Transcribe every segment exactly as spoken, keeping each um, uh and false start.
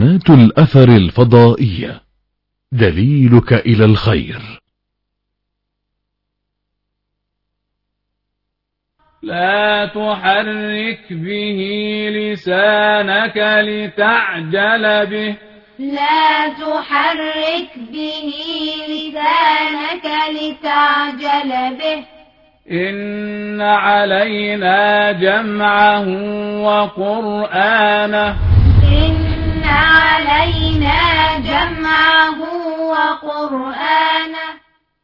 قناة الأثر الفضائية، دليلك إلى الخير. لا تحرك به لسانك لتعجل به لا تحرك به لسانك لتعجل به إن علينا جمعه وقرآنه إن علينا جمعه وقرآنه.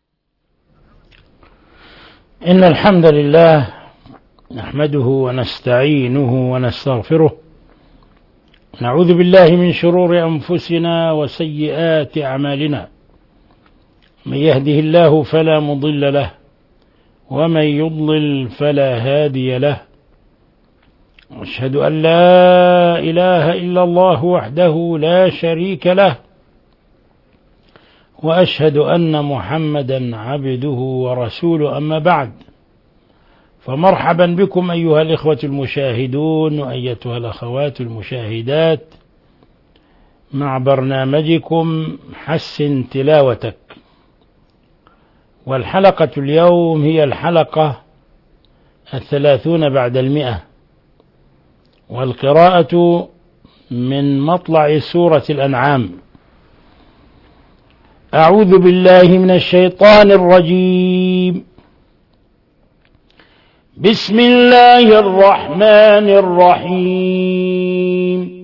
إن الحمد لله نحمده ونستعينه ونستغفره، نعوذ بالله من شرور أنفسنا وسيئات أعمالنا، من يهده الله فلا مضل له ومن يضلل فلا هادي له، أشهد أن لا إله إلا الله وحده لا شريك له، وأشهد أن محمدا عبده ورسوله. أما بعد، فمرحبا بكم أيها الإخوة المشاهدون وأيتها الأخوات المشاهدات مع برنامجكم حسن تلاوتك. والحلقة اليوم هي الحلقة الثلاثون بعد المئة، والقراءة من مطلع سورة الأنعام. أعوذ بالله من الشيطان الرجيم. بسم الله الرحمن الرحيم.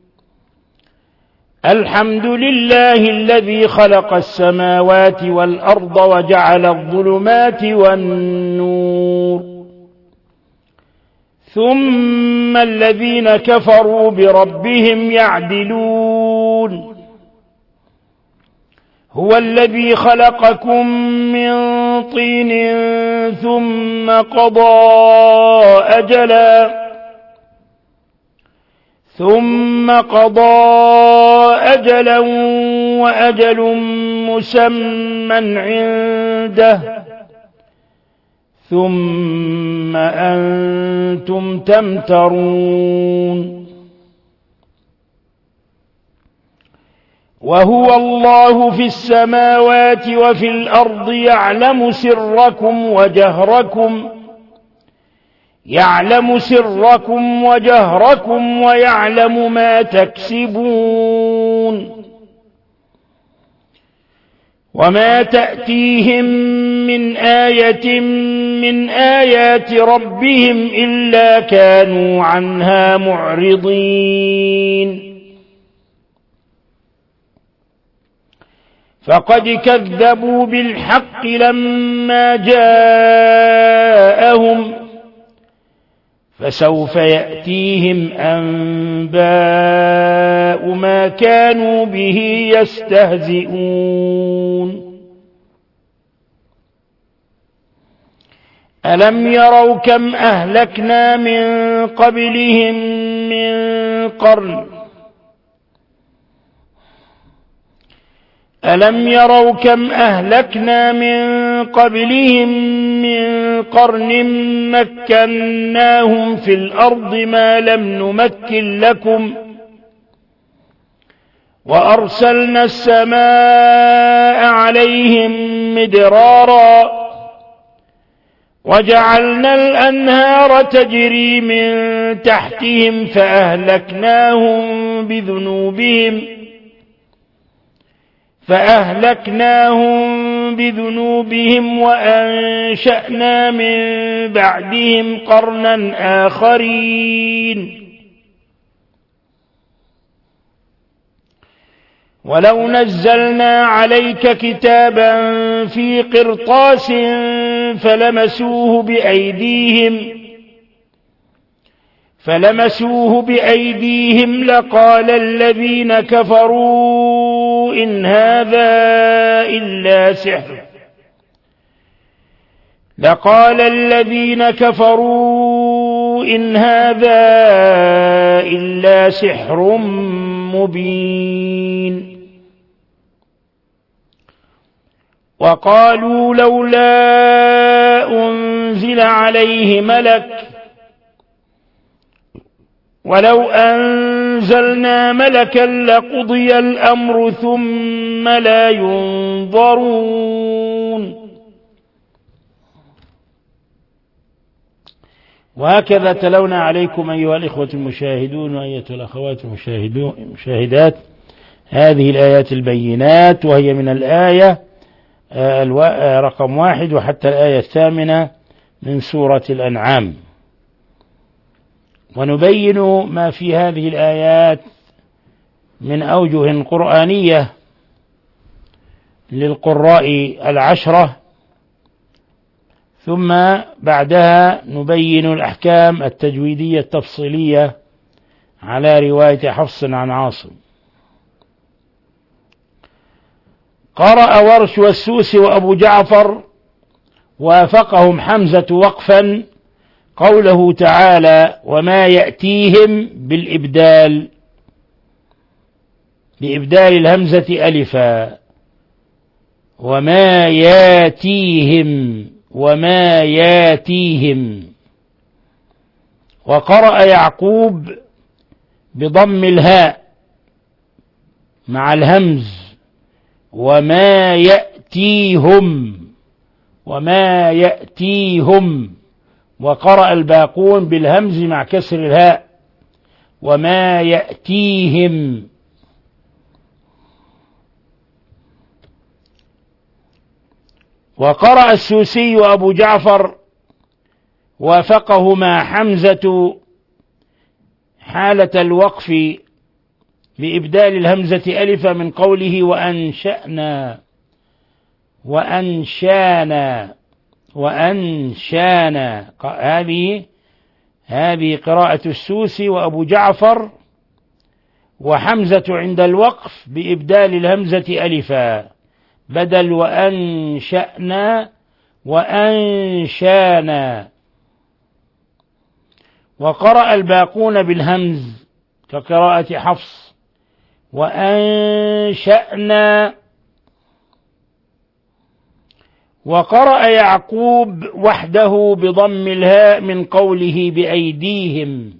الحمد لله الذي خلق السماوات والأرض وجعل الظلمات والنور، ثم الذين كفروا بربهم يعدلون. هو الذي خلقكم من طين ثم قضى أجلا ثم قضى أجلا وأجل مسمى عنده، ثم أنتم تمترون. وهو الله في السماوات وفي الأرض يعلم سركم وجهركم يعلم سركم وجهركم ويعلم ما تكسبون. وما تأتيهم من آية من آيات ربهم إلا كانوا عنها معرضين. فقد كذبوا بالحق لما جاءهم، فسوف يأتيهم أنباء ما كانوا به يستهزئون. ألم يروا كم أهلكنا من قبلهم من قرن ألم يروا كم أهلكنا من قبلهم من قرن مكناهم في الأرض ما لم نمكن لكم، وأرسلنا السماء عليهم مدرارا، وجعلنا الأنهار تجري من تحتهم فأهلكناهم بذنوبهم فأهلكناهم بذنوبهم وأنشأنا من بعدهم قرنا آخرين. ولو نزلنا عليك كتابا في قرطاس فلمسوه بأيديهم فلمسوه بأيديهم لقال الذين كفروا إن هذا إلا سحر لقال الذين كفروا إن هذا إلا سحر مبين. وقالوا لولا أنزل عليه ملك ولو أنزل أنزلنا ملكا لقضي الأمر ثم لا ينظرون. وهكذا تلونا عليكم أيها الإخوة المشاهدون وأيتها الأخوات المشاهدات هذه الآيات البينات، وهي من الآية رقم واحد وحتى الآية الثامنة من سورة الأنعام. ونبين ما في هذه الآيات من أوجه قرآنية للقراء العشرة، ثم بعدها نبين الأحكام التجويدية التفصيلية على رواية حفص عن عاصم. قرأ ورش والسوسي وأبو جعفر وافقهم حمزة وقفا قوله تعالى وما يأتيهم بالإبدال، بإبدال الهمزة ألفا، وما ياتيهم وما ياتيهم. وقرأ يعقوب بضم الهاء مع الهمز وما يأتيهم وما يأتيهم. وقرأ الباقون بالهمز مع كسر الهاء وما يأتيهم. وقرأ السوسي وأبو جعفر وافقهما حمزة حالة الوقف بإبدال الهمزة ألفا من قوله وأنشأنا وأنشانا وأنشانا. هذه هذه قراءة السوسي وأبو جعفر، وحمزة عند الوقف بإبدال الهمزة ألفا بدل وأنشأنا وأنشانا. وقرأ الباقون بالهمز كقراءة حفص وأنشأنا. وقرأ يعقوب وحده بضم الهاء من قوله بأيديهم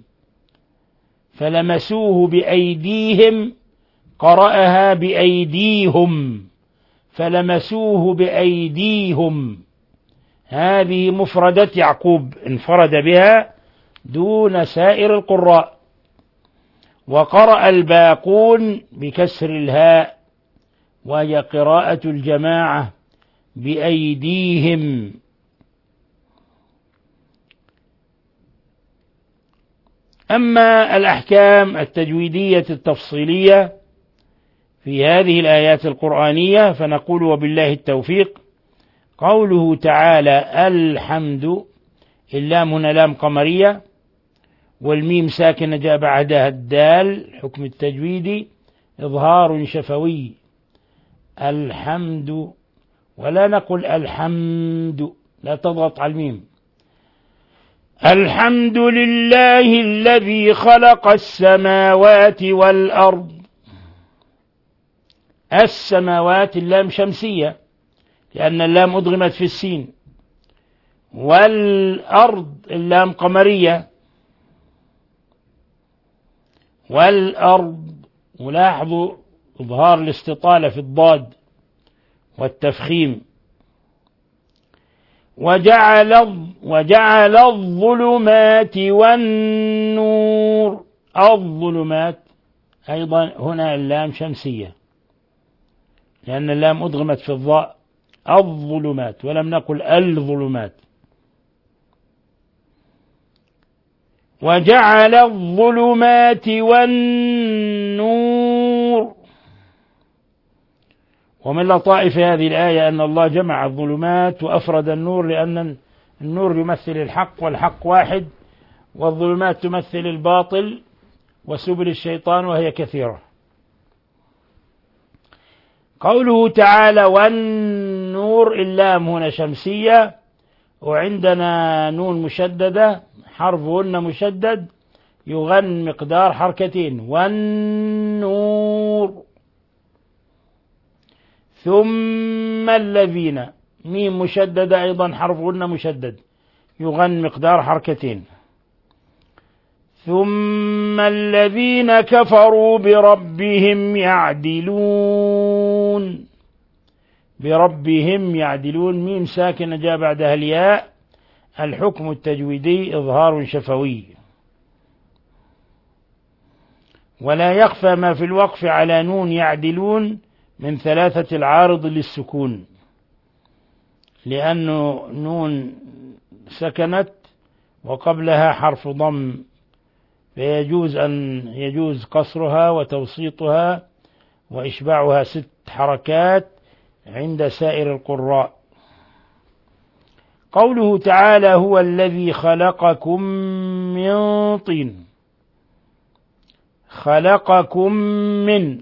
فلمسوه بأيديهم، قرأها بأيديهم فلمسوه بأيديهم. هذه مفردة يعقوب انفرد بها دون سائر القراء. وقرأ الباقون بكسر الهاء وهي قراءة الجماعة بأيديهم. أما الأحكام التجويدية التفصيلية في هذه الآيات القرآنية فنقول وبالله التوفيق. قوله تعالى الحمد، اللام هنا لام قمرية والميم ساكنة جاء بعدها الدال، حكم التجويد إظهار شفوي. الحمد، ولا نقول الحمد، لا تضغط على الميم. الحمد لله الذي خلق السماوات والأرض. السماوات اللام شمسية لأن اللام أدغمت في السين، والأرض اللام قمرية. والأرض، ولاحظوا إظهار الاستطالة في الضاد والتفخيم. وجعل وجعل الظلمات والنور. الظلمات أيضا هنا اللام شمسية لأن اللام أدغمت في الضاء. الظلمات، ولم نقل الظلمات. وجعل الظلمات والنور. ومن لطائف هذه الآية أن الله جمع الظلمات وأفرد النور، لأن النور يمثل الحق والحق واحد، والظلمات تمثل الباطل وسبل الشيطان وهي كثيرة. قوله تعالى والنور، اللام هنا شمسية وعندنا نون مشددة حرفهن مشدد يغن مقدار حركتين. والنور. ثم الذين، ميم مشددة أيضا حرفهن مشدد يغن مقدار حركتين. ثم الذين كفروا بربهم يعدلون. بربهم يعدلون، ميم ساكنة جاء بعدها الياء. الحكم التجويدي إظهار شفوي. ولا يخفى ما في الوقف على نون يعدلون من ثلاثة العارض للسكون، لأنه نون سكنت وقبلها حرف ضم، فيجوز أن يجوز قصرها وتوسيطها وإشباعها ست حركات عند سائر القراء. قوله تعالى هو الذي خلقكم من طين. خلقكم من،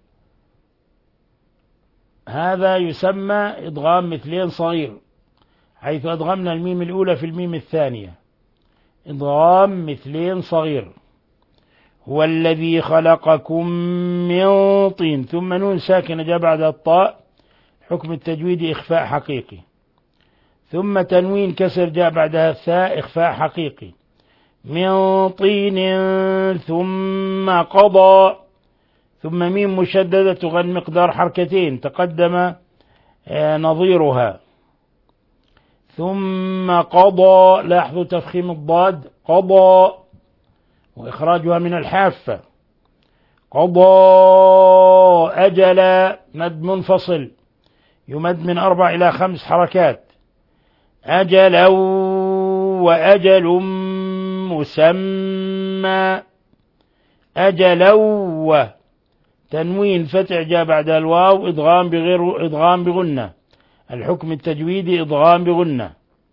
هذا يسمى إدغام مثلين صغير، حيث أدغمنا الميم الأولى في الميم الثانية. إدغام مثلين صغير. هو الذي خلقكم من طين، ثم نون ساكنة جاء بعد الطاء، حكم التجويد إخفاء حقيقي. ثم تنوين كسر جاء بعدها الثاء، إخفاء حقيقي. من طين ثم قضى، ثم ميم مشددة تغن مقدار حركتين تقدم نظيرها. ثم قضى، لاحظوا تفخيم الضاد، قضى وإخراجها من الحافة. قضى أجل، مد منفصل يمد من أربع إلى خمس حركات. أجلا وأجل مسمى. أجلا و، تنوين فتح جاء بعد الواو، إدغام بغير إدغام بغنة، الحكم التجويدي إدغام بغنة.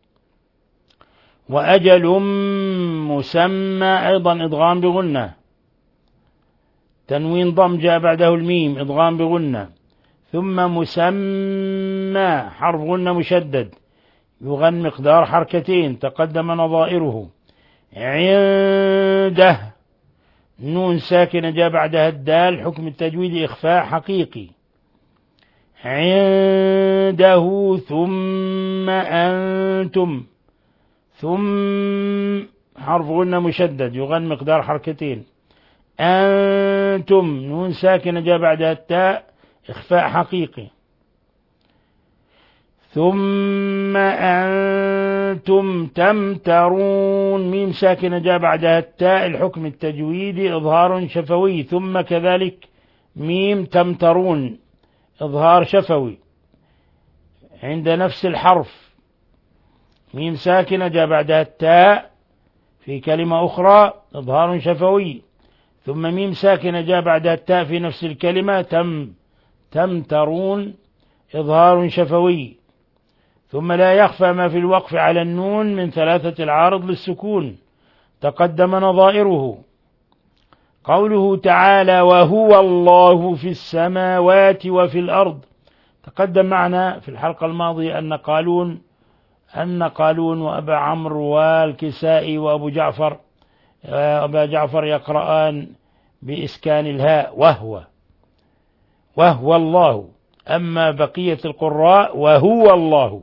وأجل مسمى أيضا إدغام بغنة، تنوين ضم جاء بعده الميم، إدغام بغنة. ثم مسمى حرف غنة مشدد يغن مقدار حركتين تقدم نظائره. عنده، نون ساكنة جاء بعدها الدال، حكم التجويد إخفاء حقيقي. عنده ثم أنتم، ثم حرف غنة مشدد يغن مقدار حركتين. أنتم، نون ساكنة جاء بعدها التاء، إخفاء حقيقي. ثم أنتم تمترون، ميم ساكنة جاء بعدها التاء، الحكم التجويدي إظهار شفوي. ثم كذلك ميم تمترون إظهار شفوي عند نفس الحرف. ميم ساكنة جاء بعدها التاء في كلمة أخرى إظهار شفوي. ثم ميم ساكنة جاء بعدها التاء في نفس الكلمة، تم تمترون إظهار شفوي. ثم لا يخفى ما في الوقف على النون من ثلاثة العارض للسكون تقدم نظائره. قوله تعالى وهو الله في السماوات وفي الأرض، تقدم معنا في الحلقة الماضية أن قالون أن قالون وأبا عمرو والكسائي وأبو جعفر أبا جعفر يقرآن بإسكان الهاء وهو وهو الله، أما بقية القراء وهو الله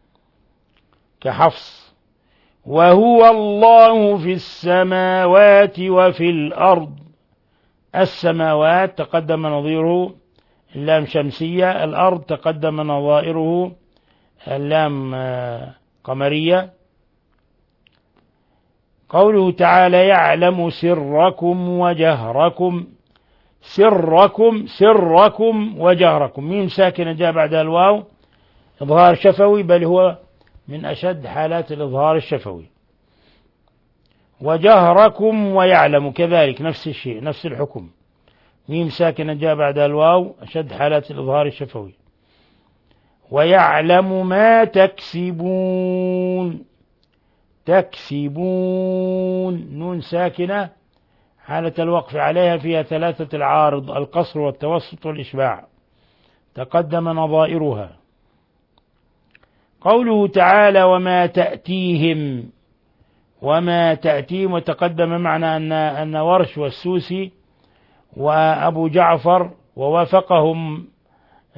كحفص. وهو الله في السماوات وفي الأرض. السماوات تقدم نظيره اللام شمسية، الأرض تقدم نظائره اللام قمرية. قوله تعالى يعلم سركم وجهركم، سركم سركم وجهركم، ميم ساكنة جاء بعد الواو، إظهار شفوي، بل هو من أشد حالات الإظهار الشفوي. وجهركم ويعلم كذلك نفس الشيء، نفس الحكم، ميم ساكنة جاء بعد الواو، أشد حالات الإظهار الشفوي. ويعلم ما تكسبون، تكسبون، نون ساكنة حالة الوقف عليها فيها ثلاثة العارض، القصر والتوسط والإشباع، تقدم نظائرها. قوله تعالى وما تأتيهم، وما تأتيهم، وتقدم معنا أن أن ورش والسوسي وأبو جعفر ووافقهم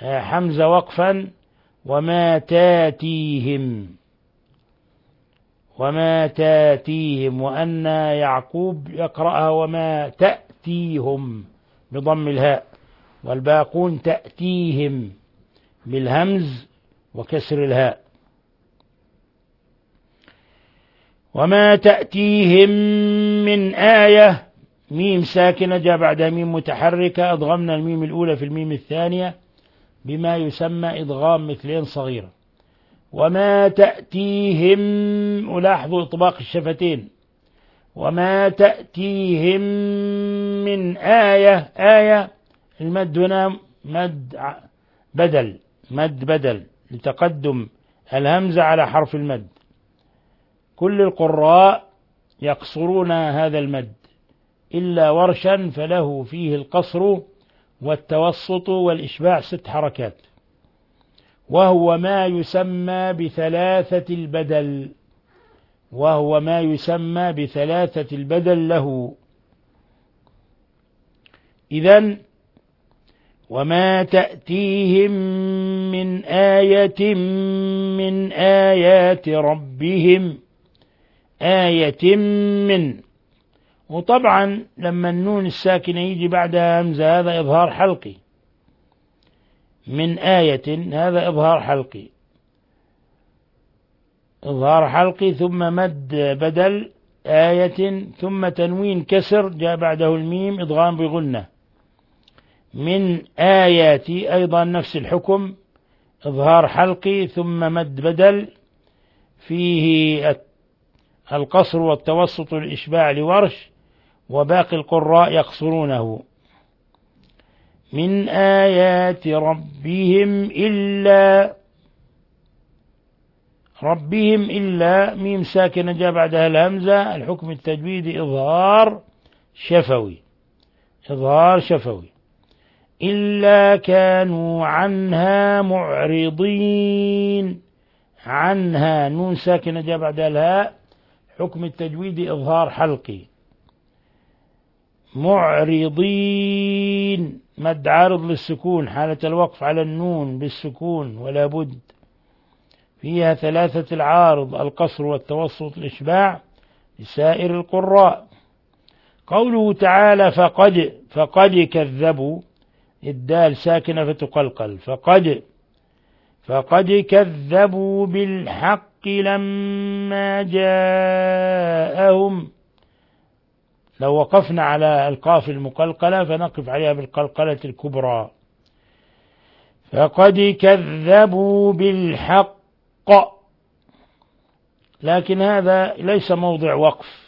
حمزة وقفا وما تاتيهم، وما تاتيهم، وأن يعقوب يقرأها وما تأتيهم بضم الهاء، والباقون تأتيهم بالهمز وكسر الهاء. وما تأتيهم من آية، ميم ساكنة جاء بعدها ميم متحركة، أضغمنا الميم الأولى في الميم الثانية بما يسمى إضغام مثلين صغيرة. وما تأتيهم، ألاحظوا إطباق الشفتين، وما تأتيهم من آية. آية المد هنا مد بدل، مد بدل لتقدم الهمزة على حرف المد. كل القراء يقصرون هذا المد إلا ورشا، فله فيه القصر والتوسط والإشباع ست حركات، وهو ما يسمى بثلاثة البدل، وهو ما يسمى بثلاثة البدل له. إذن وما تأتيهم من آية من آيات ربهم، آية من، وطبعا لما النون الساكنة يجي بعدها همزة هذا إظهار حلقي، من آية هذا إظهار حلقي، إظهار حلقي ثم مد بدل آية، ثم تنوين كسر جاء بعده الميم إضغام بغنة. من آيات أيضا نفس الحكم، إظهار حلقي ثم مد بدل فيه القصر والتوسط والإشباع لورش، وباقي القراء يقصرونه. من آيات ربهم إلا، ربهم إلا ميم ساكنة جاء بعدها الهمزة، الحكم التجويدي إظهار شفوي، إظهار شفوي. إلا كانوا عنها معرضين، عنها نون ساكنة جاء بعدها الهاء، حكم التجويدي إظهار حلقي. معرضين مد عارض للسكون حالة الوقف على النون بالسكون ولا بد، فيها ثلاثة العارض القصر والتوسط الإشباع لسائر القراء. قوله تعالى فقد، فقد كذبوا، الدال ساكنة فتقلقل، فقد، فقد كذبوا بالحق لما جاءهم. لو وقفنا على القاف المقلقلة فنقف عليها بالقلقلة الكبرى، فقد كذبوا بالحق، لكن هذا ليس موضع وقف،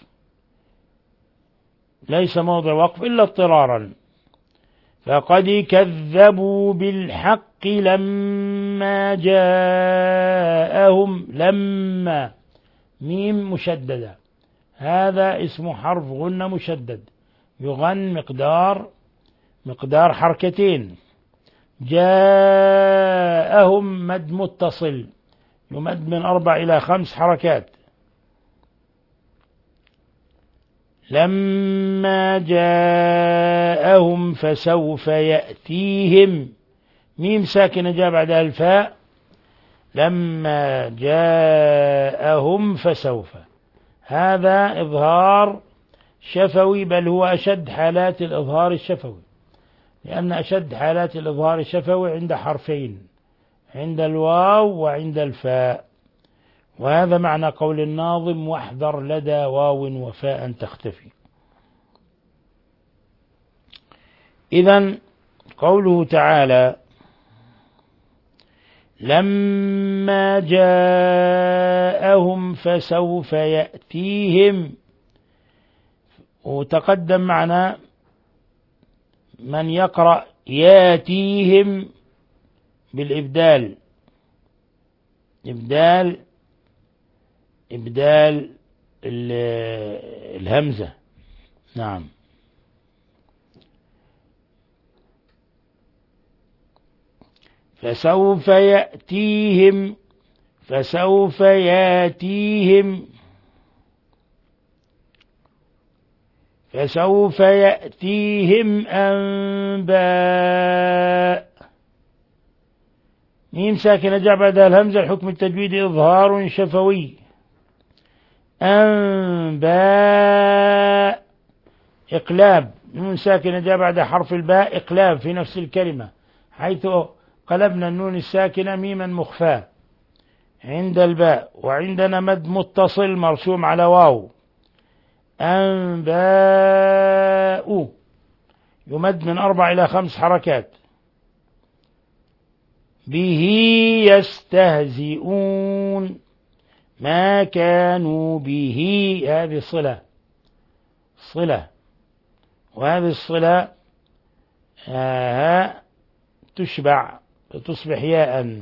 ليس موضع وقف إلا اضطرارا. فقد كذبوا بالحق لما جاءهم، لما ميم مشددة، هذا اسم حرف غنة مشدد يغن مقدار مقدار حركتين. جاءهم مد متصل يمد من أربع إلى خمس حركات. لما جاءهم فسوف يأتيهم، ميم ساكنة جاء بعدها الفاء، لما جاءهم فسوف، هذا إظهار شفوي، بل هو أشد حالات الإظهار الشفوي، لأن أشد حالات الإظهار الشفوي عند حرفين، عند الواو وعند الفاء، وهذا معنى قول الناظم واحذر لدى واو وفاء تختفي. إذن قوله تعالى لما جاءهم فسوف يأتيهم، وتقدم معنا من يقرأ ياتيهم بالإبدال، إبدال إبدال الهمزة، نعم. فسوف يأتيهم، فسوف يأتيهم، فسوف يأتيهم أنباء، ميم ساكنة جاء بعدها الهمزة، الحكم التجويدي إظهار شفوي. أنباء إقلاب، نون ساكنة جاء بعد حرف الباء إقلاب في نفس الكلمة، حيث قلبنا النون الساكنة ميما مخفاة عند الباء، وعندنا مد متصل مرسوم على واو. أنباء يمد من أربع إلى خمس حركات. به يستهزئون، ما كانوا به، هذه صلة صلة، وهذه الصلة آه تشبع تصبح ياء،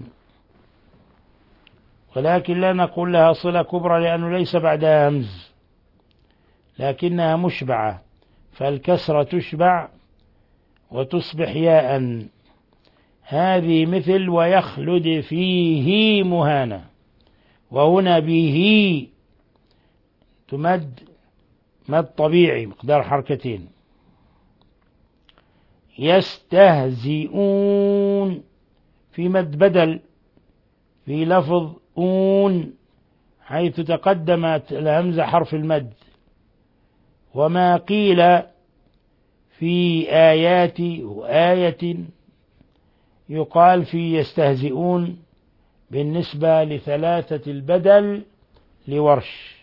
ولكن لا نقول لها صلة كبرى لأنه ليس بعدها همز، لكنها مشبعة، فالكسرة تشبع وتصبح ياء. هذه مثل ويخلد فيه مهانة، وهنا به تمد مد طبيعي مقدار حركتين. يستهزئون في مد بدل في لفظ أون، حيث تقدمت الهمزة حرف المد. وما قيل في آيات وآية يقال في يستهزئون بالنسبة لثلاثة البدل لورش.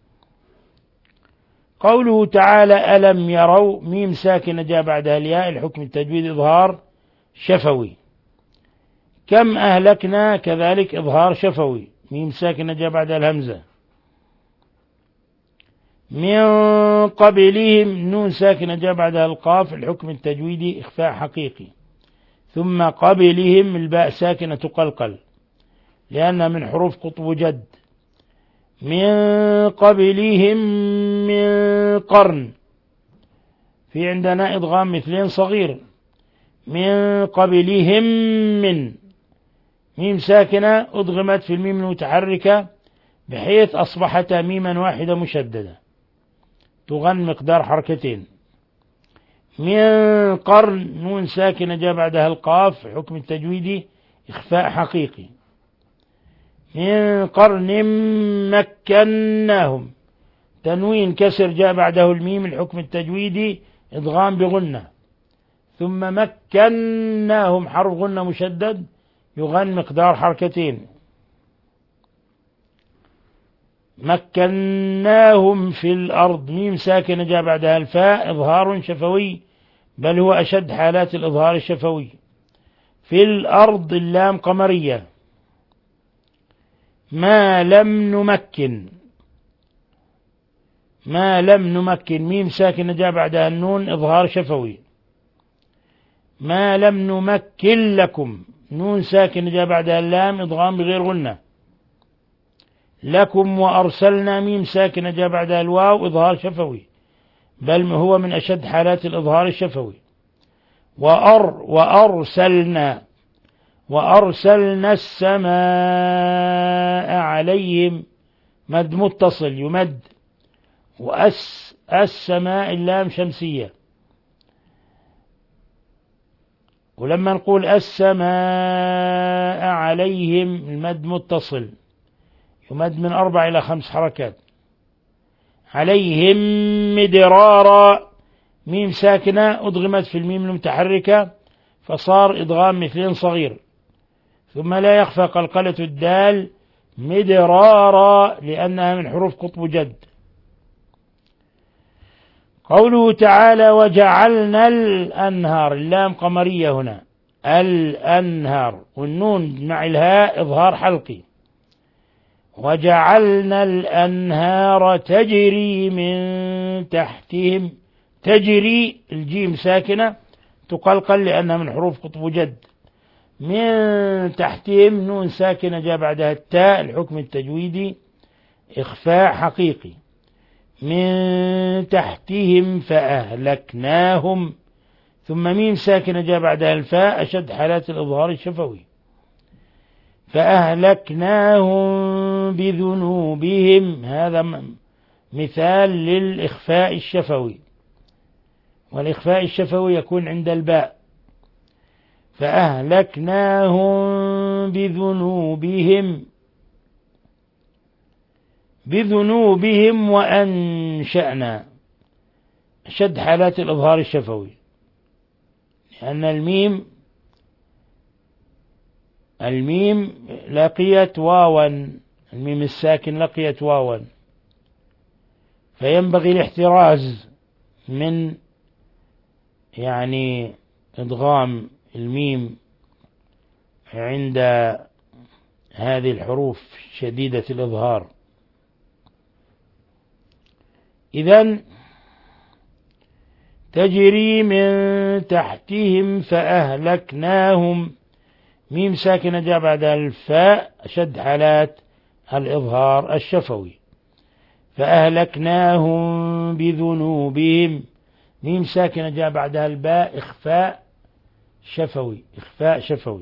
قوله تعالى ألم يروا، ميم ساكنة جاء بعدها الياء، الحكم التجويد إظهار شفوي. كم أهلكنا كذلك إظهار شفوي، ميم ساكنة جاء بعدها الهمزة. من قبلهم نون ساكنة جاء بعدها القاف، الحكم التجويدي إخفاء حقيقي. ثم قبلهم الباء ساكنة تقلقل لأنها من حروف قطب جد. من قبلهم من قرن، في عندنا إدغام مثلين صغير. من قبلهم من، ميم ساكنة أدغمت في الميم المتحركة بحيث أصبحت ميما واحدة مشددة تغن مقدار حركتين. من قرن نون ساكنة جاء بعدها القاف، حكم التجويدي إخفاء حقيقي. من قرن مكناهم، تنوين كسر جاء بعده الميم، الحكم التجويدي إدغام بغنة. ثم مكناهم حرف غنة مشدد يغن مقدار حركتين. مكناهم في الأرض، ميم ساكنة جاء بعدها الفاء، إظهار شفوي، بل هو أشد حالات الإظهار الشفوي. في الأرض اللام قمرية. ما لم نمكن، ما لم نمكن ميم ساكنة جاء بعدها النون، إظهار شفوي. ما لم نمكن لكم، نون ساكنة جاء بعدها اللام، إدغام بغير غنة. لكم وأرسلنا، ميم ساكنة جاء بعدها الواو، إظهار شفوي، بل هو من أشد حالات الإظهار الشفوي. وأر وأرسلنا، وأرسلنا السماء عليهم، مد متصل يمد. وأس السماء اللام شمسية، ولما نقول السماء عليهم المد متصل يمد من أربع إلى خمس حركات. عليهم مدرارا، ميم ساكنة أدغمت في الميم المتحركة فصار إدغام مثلين صغير. ثم لا يخفى قلقلة الدال مدرارا لأنها من حروف قطب جد. قوله تعالى وجعلنا الأنهار، اللام قمرية هنا، الأنهار، والنون مع الهاء إظهار حلقي. وجعلنا الأنهار تجري من تحتهم، تجري الجيم ساكنة تقلقل لأنها من حروف قطب جد. من تحتهم نون ساكنة جاء بعدها التاء، الحكم التجويدي إخفاء حقيقي. من تحتهم فأهلكناهم، ثم ميم ساكنة جاء بعدها الفاء، أشد حالات الإظهار الشفوي. فأهلكناهم بذنوبهم، هذا مثال للإخفاء الشفوي، والإخفاء الشفوي يكون عند الباء. فأهلكناهم بذنوبهم بذنوبهم وأنشأنا. أشد حالات الإظهار الشفوي، لأن الميم الميم لقيت واوا، الميم الساكن لقيت واوا، فينبغي الاحتراز من يعني إدغام الميم عند هذه الحروف شديدة الإظهار. إذن تجري من تحتهم فأهلكناهم، ميم ساكنة جاء بعد الفاء، أشد حالات الإظهار الشفوي. فأهلكناهم بذنوبهم، ميم ساكنة جاء بعدها الباء، إخفاء شفوي، إخفاء شفوي.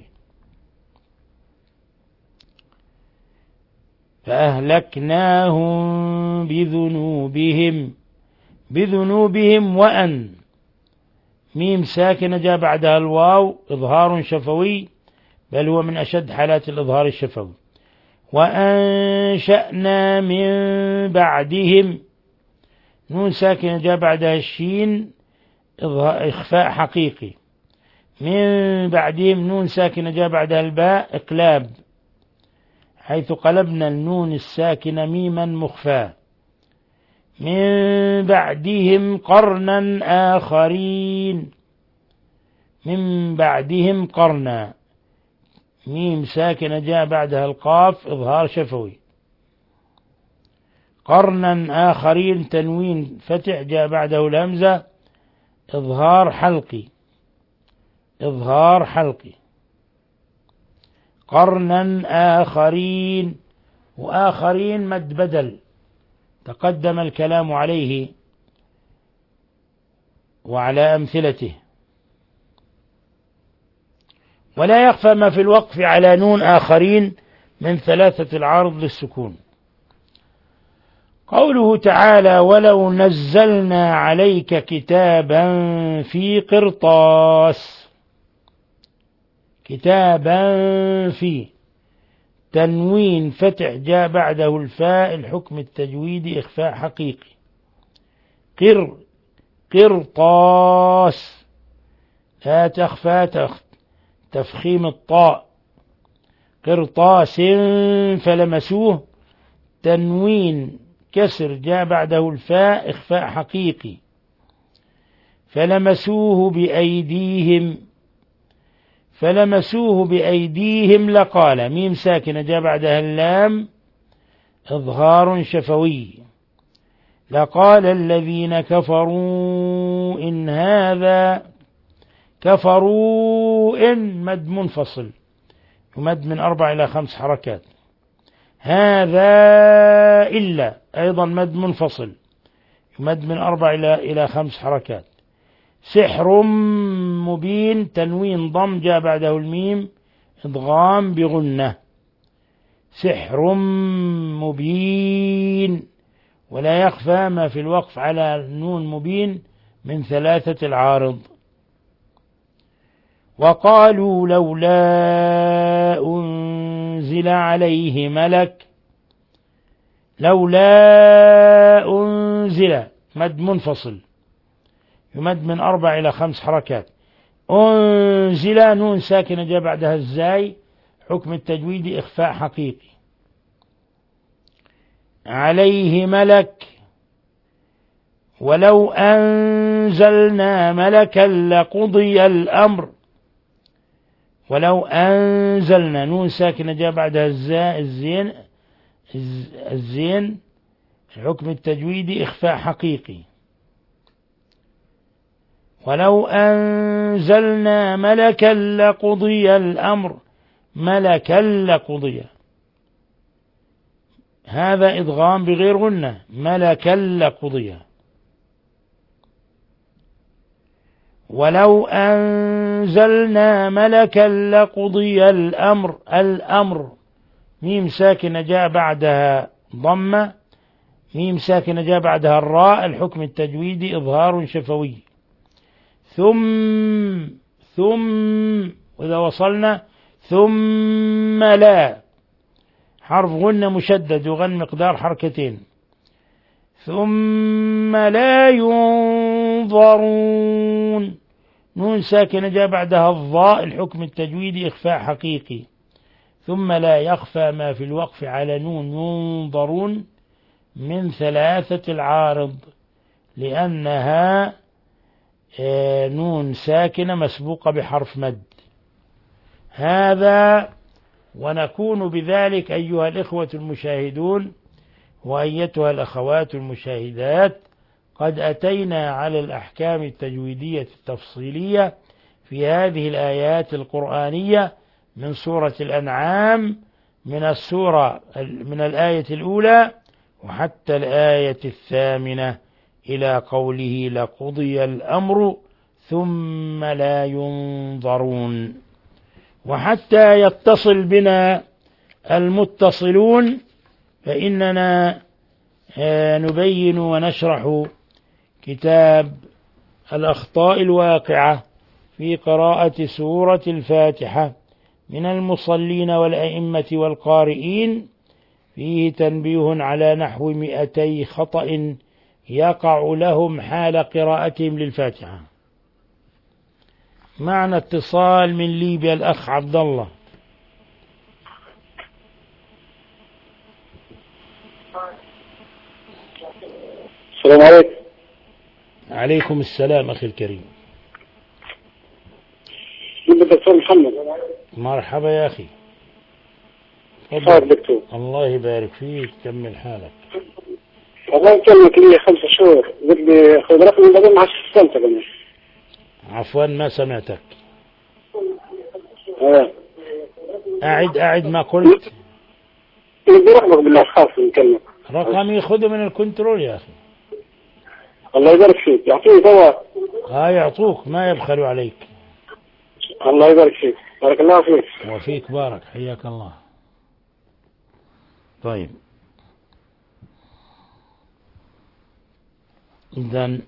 فأهلكناهم بذنوبهم، بذنوبهم وأن، ميم ساكنة جاء بعدها الواو، إظهار شفوي، بل هو من أشد حالات الإظهار الشفوي. وأنشأنا من بعدهم، نون ساكنة جاء بعدها الشين، إخفاء حقيقي. من بعدهم، نون ساكنة جاء بعدها الباء، إقلاب، حيث قلبنا النون الساكنة ميما مخفاة. من بعدهم قرنا آخرين، من بعدهم قرنا، ميم ساكنة جاء بعدها القاف، إظهار شفوي. قرنا آخرين، تنوين فتح جاء بعده الهمزة، إظهار حلقي، إظهار حلقي. قرنا آخرين، وآخرين مد بدل، تقدم الكلام عليه وعلى أمثلته. ولا يخفى ما في الوقف على نون آخرين من ثلاثة العارض للسكون. قوله تعالى: ولو نزلنا عليك كتابا في قرطاس، كتابا في، تنوين فتح جاء بعده الفاء، الحكم التجويدي إخفاء حقيقي. قر قرطاس، لا تخفى تفخيم الطاء. قرطاس فلمسوه، تنوين كسر جاء بعده الفاء، إخفاء حقيقي. فلمسوه بأيديهم، فلمسوه بأيديهم لقال، ميم ساكنة جاء بعدها اللام، إظهار شفوي. لقال الذين كفروا إن هذا، كفروا إن مد منفصل، يمد من أربع إلى خمس حركات. هذا إلا أيضا مد منفصل، يمد من أربع إلى إلى خمس حركات. سحر مبين، تنوين ضم جاء بعده الميم، إدغام بغنة. سحر مبين. ولا يخفى ما في الوقف على النون مبين من ثلاثة العارض. وقالوا لولا أنزل عليه ملك، لولا أنزل مد منفصل، يمد من أربع إلى خمس حركات. أنزل نون ساكنة جاء بعدها الزاي، حكم التجويد إخفاء حقيقي. عليه ملك، ولو أنزلنا ملكا لقضي الأمر. ولو أنزلنا نون ساكنة جاء بعدها الزاء الزين، الزين الحكم التجويدي إخفاء حقيقي. ولو أنزلنا ملكا لقضي الأمر، ملكا لقضي، هذا إدغام بغير غنة، ملكا لقضي. ولو أنزلنا ملكا لقضي الأمر، الأمر ميم ساكنة جاء بعدها ضمة، ميم ساكنة جاء بعدها الراء، الحكم التجويدي إظهار شفوي. ثم ثم وإذا وصلنا ثم لا، حرف غنة مشدد يغن مقدار حركتين. ثم لا ينظرون، نون ساكنة جاء بعدها الضاء، الحكم التجويدي إخفاء حقيقي. ثم لا يخفى ما في الوقف على نون ينظرون من ثلاثة العارض، لأنها نون ساكنة مسبوقة بحرف مد. هذا ونكون بذلك أيها الإخوة المشاهدون وأيتها الأخوات المشاهدات قد أتينا على الأحكام التجويدية التفصيلية في هذه الآيات القرآنية من سورة الأنعام، من السورة من الآية الأولى وحتى الآية الثامنة إلى قوله لقضي الأمر ثم لا ينظرون. وحتى يتصل بنا المتصلون فإننا نبين ونشرح كتاب الأخطاء الواقعة في قراءة سورة الفاتحة من المصلين والأئمة والقارئين، فيه تنبيه على نحو مئتي خطأ يقع لهم حال قراءتهم للفاتحة. معنا اتصال من ليبيا الأخ عبد الله. السلام عليكم. عليكم السلام أخي الكريم. الدكتور محمد. مرحبا يا أخي. تفضل دكتور. الله يبارك فيك، كمل حالك. والله كلمك لي خمس شهور، بدي خذ رقم بدل ما عشر سنة. عفوا ما سمعتك. اه. أعد أعد ما قلت. بدي رقمك بالله خاص نكلمك. رقمي خذه من الكنترول يا أخي. الله يبارك فيك، يعطيني دواء. ها يعطوك ما يبخلوا عليك. الله يبارك فيك، بارك الله فيك. وفيك بارك، حياك الله. طيب إذن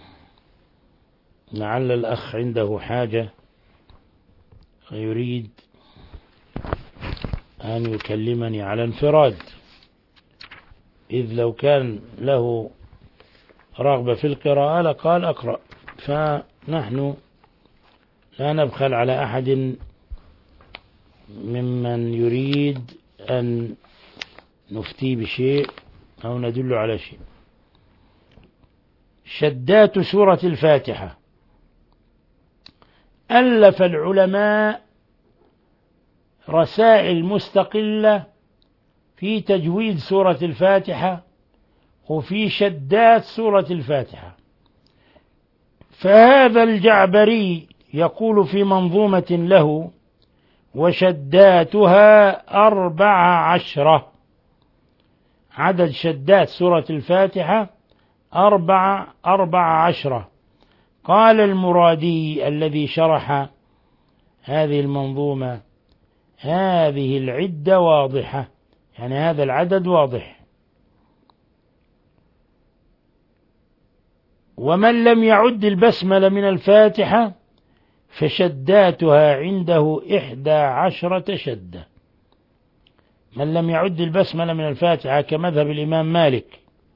لعل الأخ عنده حاجة ويريد أن يكلمني على انفراد، إذ لو كان له رغبة في القراءة لقال أقرأ، فنحن لا نبخل على أحد ممن يريد أن نفتي بشيء أو ندل على شيء. شدات سورة الفاتحة. ألف العلماء رسائل مستقلة في تجويد سورة الفاتحة وفي شدات سورة الفاتحة. فهذا الجعبري يقول في منظومة له: وشداتها أربع عشرة، عدد شدات سورة الفاتحة أربع أربع عشرة. قال المرادي الذي شرح هذه المنظومة: هذه العدة واضحة، يعني هذا العدد واضح. ومن لم يعد البسملة من الفاتحة فشداتها عنده إحدى عشرة شدة. من لم يعد البسملة من الفاتحة كمذهب الإمام مالك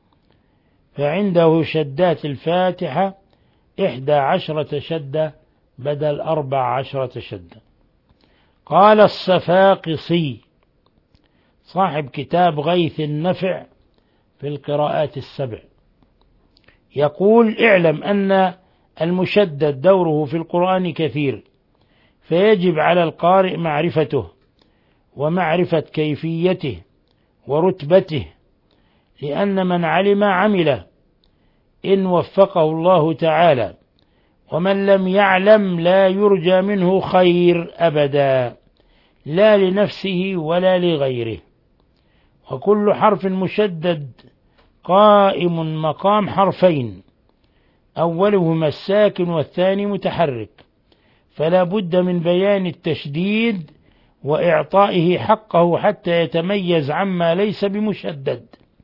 فعنده شدات الفاتحة إحدى عشرة شدة بدل أربع عشرة شدة. قال الصفاقسي صاحب كتاب غيث النفع في القراءات السبع، يقول: اعلم أن المشدد دوره في القرآن كثير، فيجب على القارئ معرفته ومعرفة كيفيته ورتبته، لأن من علم عمل إن وفقه الله تعالى، ومن لم يعلم لا يرجى منه خير أبدا، لا لنفسه ولا لغيره. وكل حرف مشدد قائم مقام حرفين، أولهما الساكن والثاني متحرك، فلا بد من بيان التشديد وإعطائه حقه حتى يتميز عما ليس بمشدد.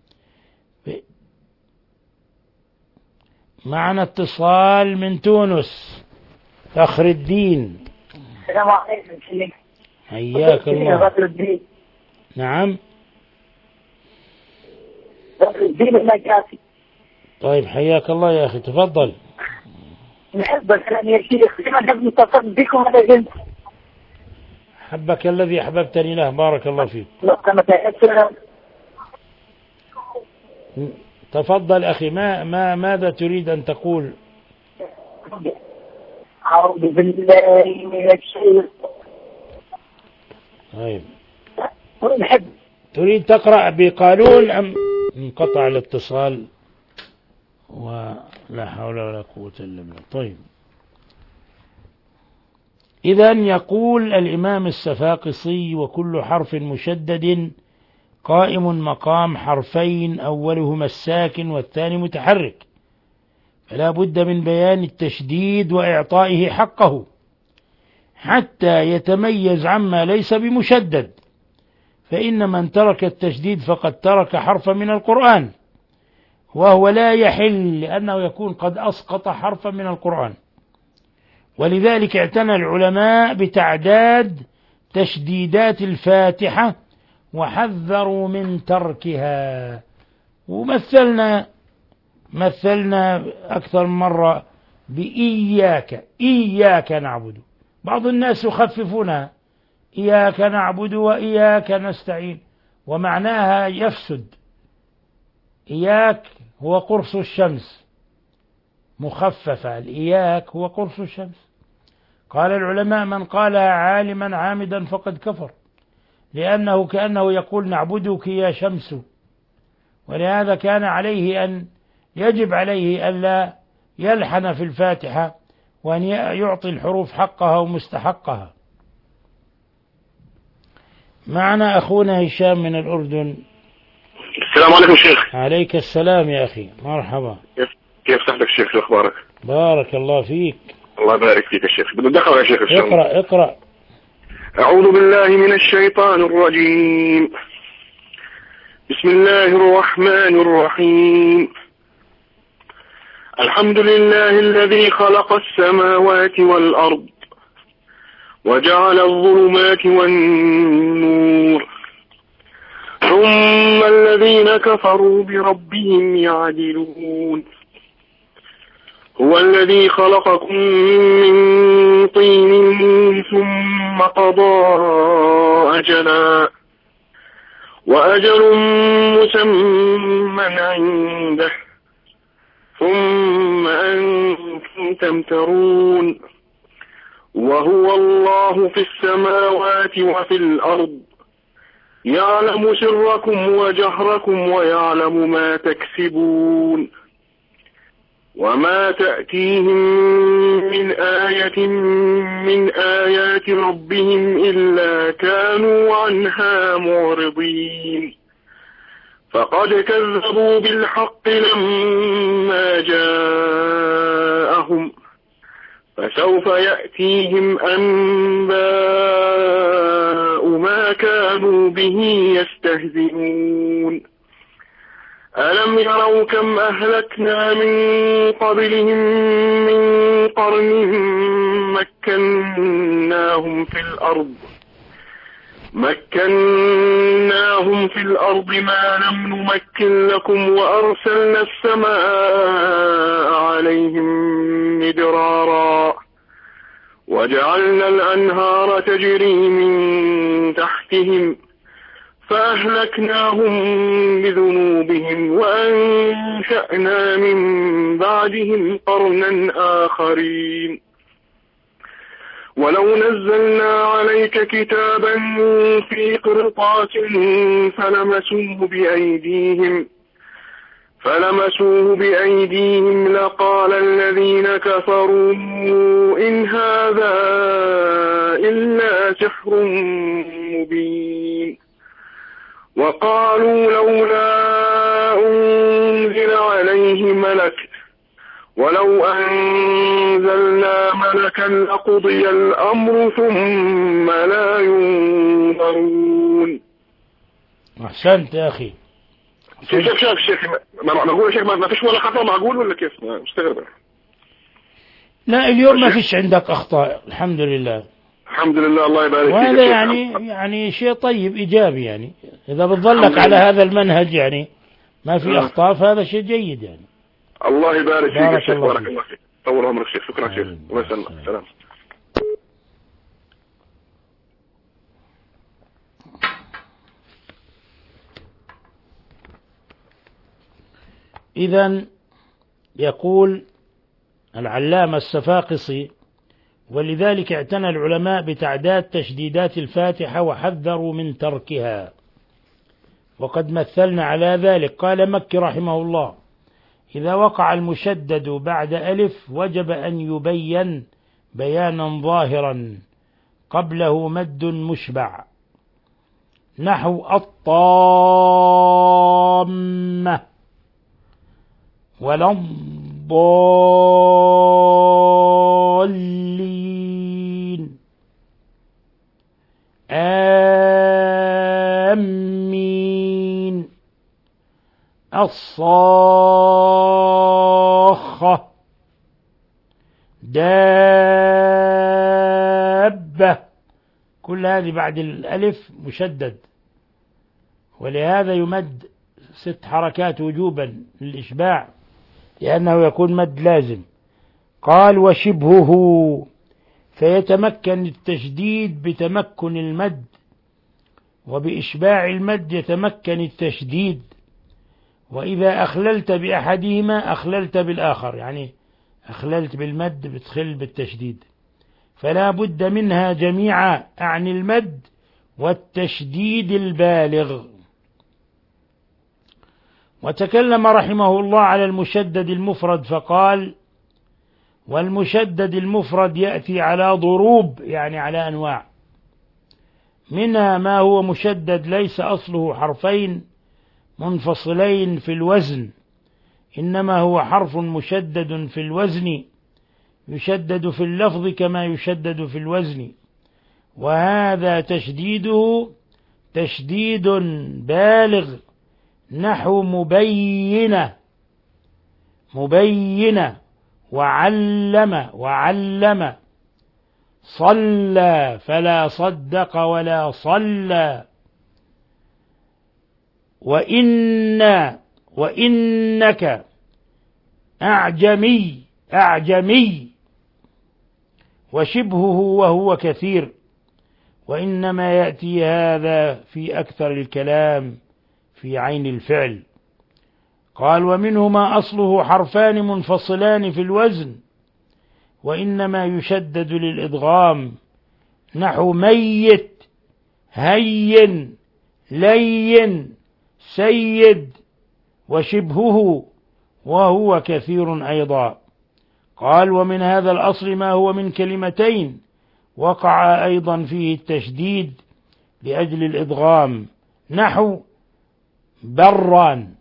معنا اتصال من تونس، فخر الدين. السلام عليكم. حياك الله. نعم. الدين النجاتي. طيب حياك الله يا أخي، تفضل. نحبك يا شيخ، لما نحب نتصل بكم هذا جنس. حبك الذي أحببتني له، بارك الله فيك. لو كما تأثر. تفضل أخي، ما ما ماذا تريد أن تقول؟ أعوذ بالله من الشيطان. طيب نحب تريد تقرأ بقانون أم انقطع الاتصال ولا حول ولا قوة إلا بالله؟ طيب إذن يقول الإمام السفاقسي: وكل حرف مشدد قائم مقام حرفين أولهما الساكن والثاني متحرك، فلا بد من بيان التشديد وإعطائه حقه حتى يتميز عما ليس بمشدد، فإن من ترك التشديد فقد ترك حرفا من القرآن، وهو لا يحل لأنه يكون قد أسقط حرفا من القرآن. ولذلك اعتنى العلماء بتعداد تشديدات الفاتحة وحذروا من تركها. ومثلنا مثلنا أكثر من مرة بإياك، إياك نعبد، بعض الناس يخففونها، إياك نعبد وإياك نستعين، ومعناها يفسد. إياك هو قرص الشمس مخففة، الإياك هو قرص الشمس. قال العلماء: من قالها عالما عامدا فقد كفر، لأنه كأنه يقول نعبدك يا شمس. ولهذا كان عليه أن يجب عليه ألا يلحن في الفاتحة، وأن يعطي الحروف حقها ومستحقها. معنا أخونا هشام من الأردن. السلام عليكم شيخ. عليك السلام يا أخي، مرحبا. كيف كيف صحتك شيخ؟ شو أخبارك؟ بارك الله فيك. الله يبارك فيك يا شيخ. بدي أدخل يا شيخ. اقرأ اقرأ. أعوذ بالله من الشيطان الرجيم. بسم الله الرحمن الرحيم. الحمد لله الذي خلق السماوات والأرض وجعل الظلمات والنور، ثم الذين كفروا بربهم يعدلون. هو الذي خلقكم من طين ثم قضى أجلا وأجل مسمى عنده، ثم أنتم تمترون. وهو الله في السماوات وفي الأرض، يعلم سركم وجهركم ويعلم ما تكسبون. وما تأتيهم من آية من آيات ربهم إلا كانوا عنها معرضين. فقد كذبوا بالحق لما جاءهم، فسوف يأتيهم أنباء ما كانوا به يستهزئون. ألم يروا كم أهلكنا من قبلهم من قرن مكناهم في الأرض مكناهم في الأرض ما لم نمكن لكم، وأرسلنا السماء عليهم مدرارا، وجعلنا الأنهار تجري من تحتهم، فأهلكناهم بذنوبهم وأنشأنا من بعدهم قرنا آخرين. ولو نزلنا عليك كتابا في قرطاس فلمسوه بأيديهم فلمسوه بأيديهم لقال الذين كفروا إن هذا إلا سحر مبين. وقالوا لولا أنزل عليه ملك، ولو أنزلنا ملكا لقضي الأمر ثم لا ينظرون. أحسنت يا أخي. شيخ شيخ شيخ ما معقول يا شيخ؟ ما فيش ولا خطأ معقول ولا كيف؟ مستغرب. لا اليوم ما فيش عندك أخطاء الحمد لله. الحمد لله الله يبارك فيك. وهذا يعني يعني شيء طيب إيجابي، يعني إذا بتظلك على هذا المنهج يعني ما في أخطاء، فهذا شيء جيد يعني. الله يبارك فيك يا شيخ، بارك فيك. الله فيك، طول عمرك شيخ. شكرا شيخ، الله يسلمك. سلام. إذن يقول العلامة السفاقسي: ولذلك اعتنى العلماء بتعداد تشديدات الفاتحة وحذروا من تركها، وقد مثلنا على ذلك. قال مكي رحمه الله: إذا وقع المشدد بعد ألف وجب أن يبين بيانا ظاهرا قبله مد مشبع، نحو الطامة ولا الضالين آمين الصاخة دابة. كل هذه بعد الألف مشدد، ولهذا يمد ست حركات وجوبا للإشباع، لأنه يكون مد لازم. قال وشبهه، فيتمكن التشديد بتمكن المد، وبإشباع المد يتمكن التشديد. وإذا أخللت بأحدهما أخللت بالآخر، يعني أخللت بالمد بتخل بالتشديد، فلا بد منها جميعا، أعني المد والتشديد البالغ. وتكلم رحمه الله على المشدد المفرد فقال: والمشدد المفرد يأتي على ضروب، يعني على أنواع، منها ما هو مشدد ليس أصله حرفين منفصلين في الوزن، إنما هو حرف مشدد في الوزن، يشدد في اللفظ كما يشدد في الوزن، وهذا تشديده تشديد بالغ، نحو مبينة مبينة وعلم وعلم، صلى فلا صدق ولا صلى، وإن وإنك أعجمي أعجمي، وشبهه وهو كثير، وإنما يأتي هذا في أكثر الكلام في عين الفعل. قال ومنهما أصله حرفان منفصلان في الوزن، وإنما يشدد للإدغام، نحو ميت هين لين سيد، وشبهه وهو كثير أيضا. قال ومن هذا الأصل ما هو من كلمتين وقع أيضا فيه التشديد لأجل الإدغام، نحو بران،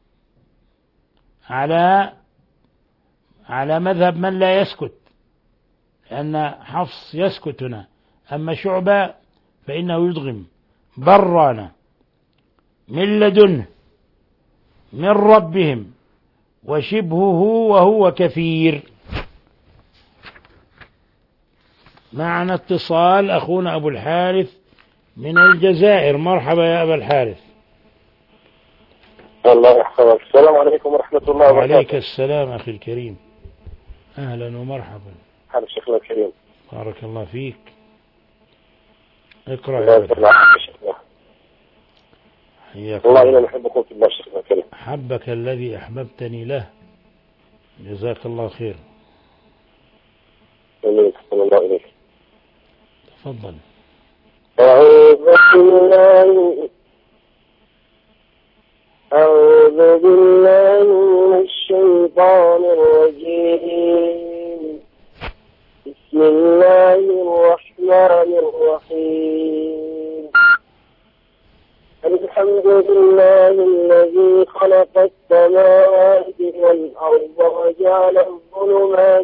على على مذهب من لا يسكت، لأن حفص يسكت هنا، أما شعبة فإنه يدغم. بران من لدنه من ربهم، وشبهه وهو كثير. معنا اتصال، أخونا أبو الحارث من الجزائر. مرحبا يا أبا الحارث. الله يحفظك. السلام عليكم ورحمة الله وبركاته. وعليك السلام أخي الكريم، أهلا ومرحبا. حال الشيخنا الكريم. بارك الله فيك. اقرأ يا أبا. حياك والله إنا نحبكم في الله شيخنا الكريم. حبك الذي أحببتني له، جزاك الله خير. آمين. صلى الله عليك. تفضل. أعوذ بالله أعوذ بالله من الشيطان الرجيم. بسم الله الرحمن الرحيم. الحمد لله الذي خلق السماوات والأرض وجعل الظلمات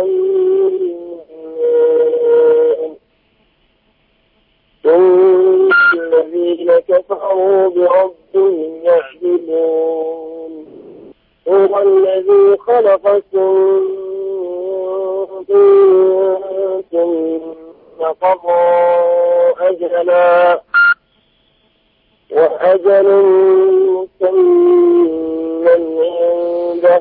والنور، ثم الذين كفروا بربهم يعدلون. هو الذي خلقكم ثم قضى أجلا، وأجل مسمى عنده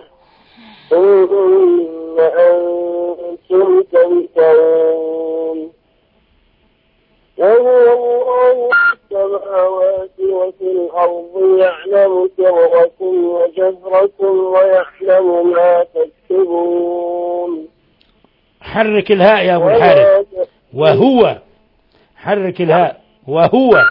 ثم أنتم تمترون وهو الله في السماوات وفي الأرض يعلم سركم وجهركم ويعلم ما تكسبون. حرك الهاء يا أبو الحارث. وهو حرك الهاء. وهو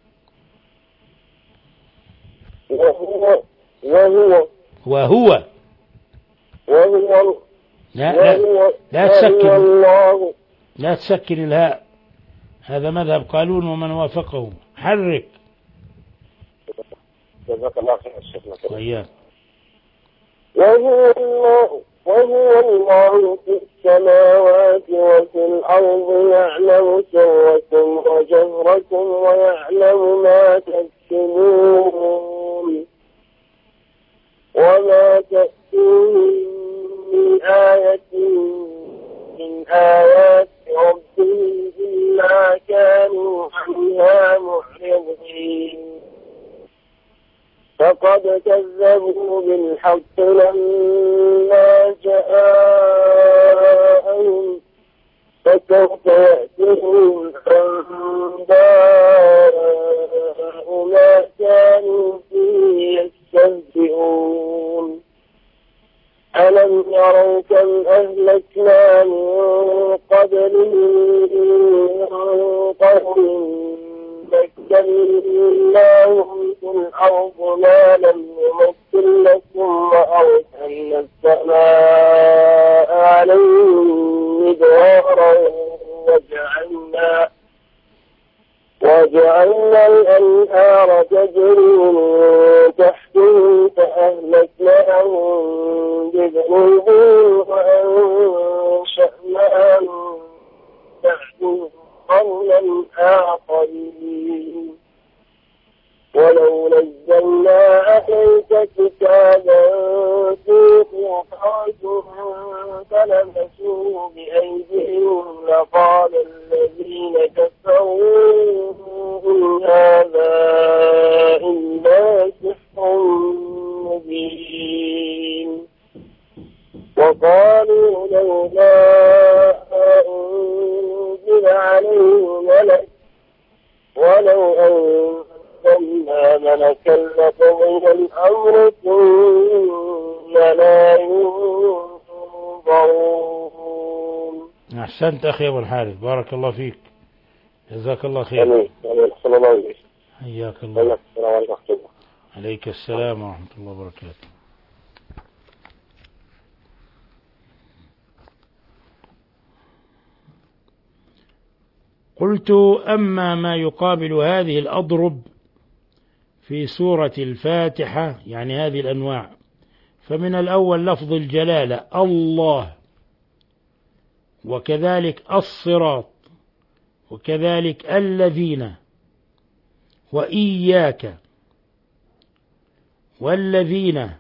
وهو وهو وهو وهو لا لا وهو لا تسكن الله لا تسكن الهاء، هذا مذهب قالون ومن وافقه. حرك. جزاك الله خير الشيخ. وإياك. وهو الله وهو الله في السماوات وفي الأرض يعلم سركم وجهركم ويعلم ما تكسبون وما تأتيهم من آية من آيات ربهم إلا كانوا عنها معرضين فقد كذبوا بالحق لما جاءهم فسوف يأتيهم أنباء ما كانوا فيه يستهزئون. ألم يروا كم أهلكنا من قبلهم من قرن مكناهم في الأرض ما لم نمكن لكم وأرسلنا السماء عليهم مدرارا وجعلنا وجعلنا الأنهار تجري من تحتهم فأهلكناهم بذنوبهم وأنشأنا من بعدهم قرنا آخرين ولو نزلنا عليك كتابا في قرطاس فلمسوه بأيديهم لقال الذين كفروا إن هذا إلا سحر مبين وقالوا لولا أنزل عليه ملك ولو أنزلنا ملكا لقضي الأمر ثم لا ينظرون. أحسنت أخي أبو الحارث، بارك الله فيك، جزاك الله خير. آمين. آمين. صلى الله عليه وسلم. حياك الله. السلام عليكم ورحمة الله. عليك السلام ورحمة الله وبركاته. قلت أما ما يقابل هذه الأضرب في سورة الفاتحة، يعني هذه الأنواع، فمن الأول لفظ الجلالة الله، وكذلك الصراط، وكذلك الذين، وإياك، والذين،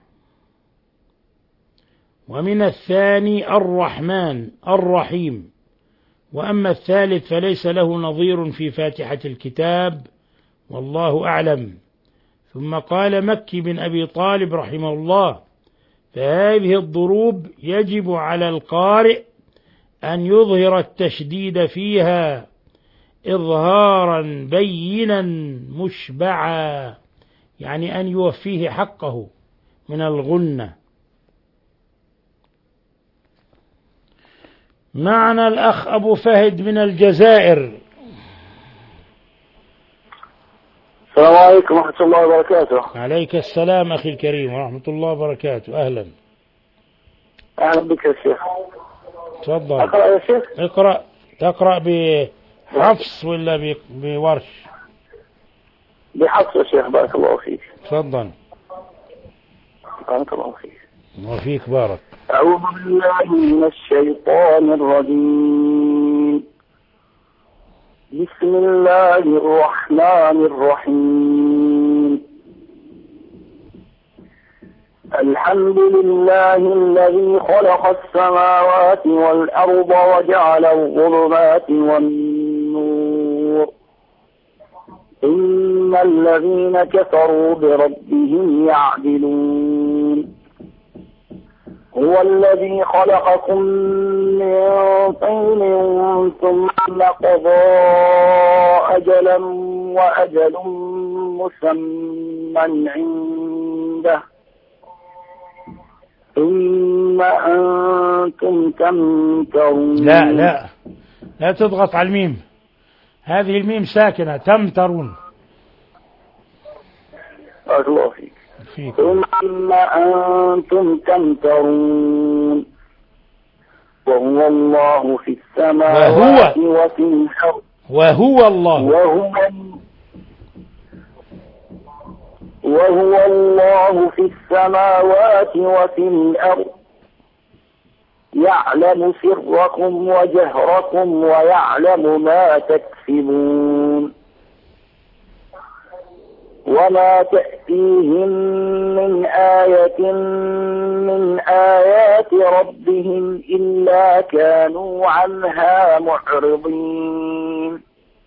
ومن الثاني الرحمن الرحيم، وأما الثالث فليس له نظير في فاتحة الكتاب والله أعلم. ثم قال مكي بن أبي طالب رحمه الله: فهذه الضروب يجب على القارئ أن يظهر التشديد فيها إظهارا بينا مشبعا، يعني أن يوفيه حقه من الغنة. معنا الأخ أبو فهد من الجزائر. السلام عليكم ورحمة الله وبركاته. عليك السلام أخي الكريم ورحمة الله وبركاته. أهلا. أهلا بك يا شيخ. تفضل. أقرأ يا شيخ. اقرأ. تقرأ بحفص ولا بورش؟ بحفص يا شيخ، بارك الله فيك. تفضل. بارك الله فيك. وفيك بارك. أعوذ بالله من الشيطان الرجيم. بسم الله الرحمن الرحيم. الحمد لله الذي خلق السماوات والأرض وجعل الظلمات والنور، إن ثم الذين كفروا بربهم يعدلون هو الذي خلقكم من طين ثم قضى أجلا وأجل مسمى عنده ثم أنتم تمترون. لا لا لا تضغط على الميم، هذه الميم ساكنة. تمترون. الله فيك. فيك. ثم أنتم تمترون وهو الله في السماوات وهو وفي الأرض وهو الله وهو وهو الله في السماوات وفي الأرض يعلم سركم وجهركم ويعلم ما تكسبون وما تأتيهم من آية من آيات ربهم إلا كانوا عنها معرضين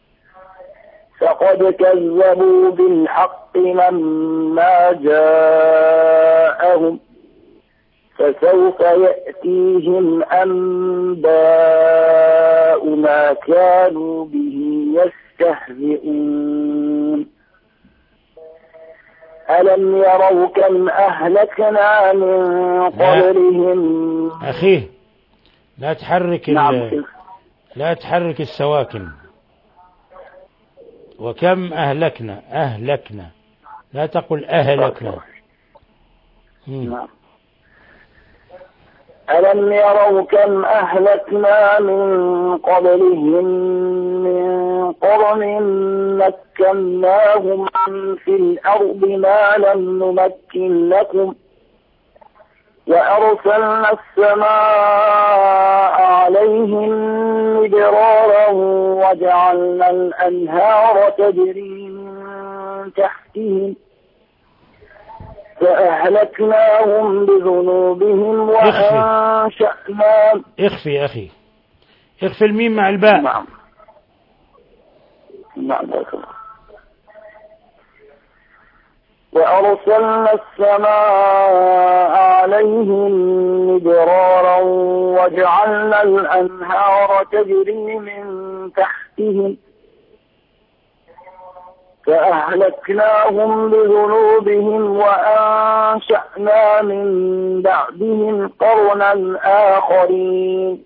فقد كذبوا بالحق لما جاءهم فسوف يأتيهم أنباء ما كانوا به يستهزئون ألم يروا كم أهلكنا من قبلهم. أخيه لا تحرك نعم. لا تحرك السواكن. وكم أهلكنا أهلكنا لا تقل أهلكنا. نعم. ألم يروا كم أهلكنا من قبلهم من قرن مكناهم في الأرض ما لم نمكن لكم وأرسلنا السماء عليهم مدرارا وجعلنا الأنهار تجري من تحتهم فأهلكناهم بذنوبهم وأنشأنا. اخفي أخي اخفي الميم مع الباء. نعم نعم. وأرسلنا السماء عليهم مدرارا وجعلنا الأنهار تجري من تحتهم فأهلكناهم بذنوبهم وأنشأنا من بعدهم قرنا آخرين.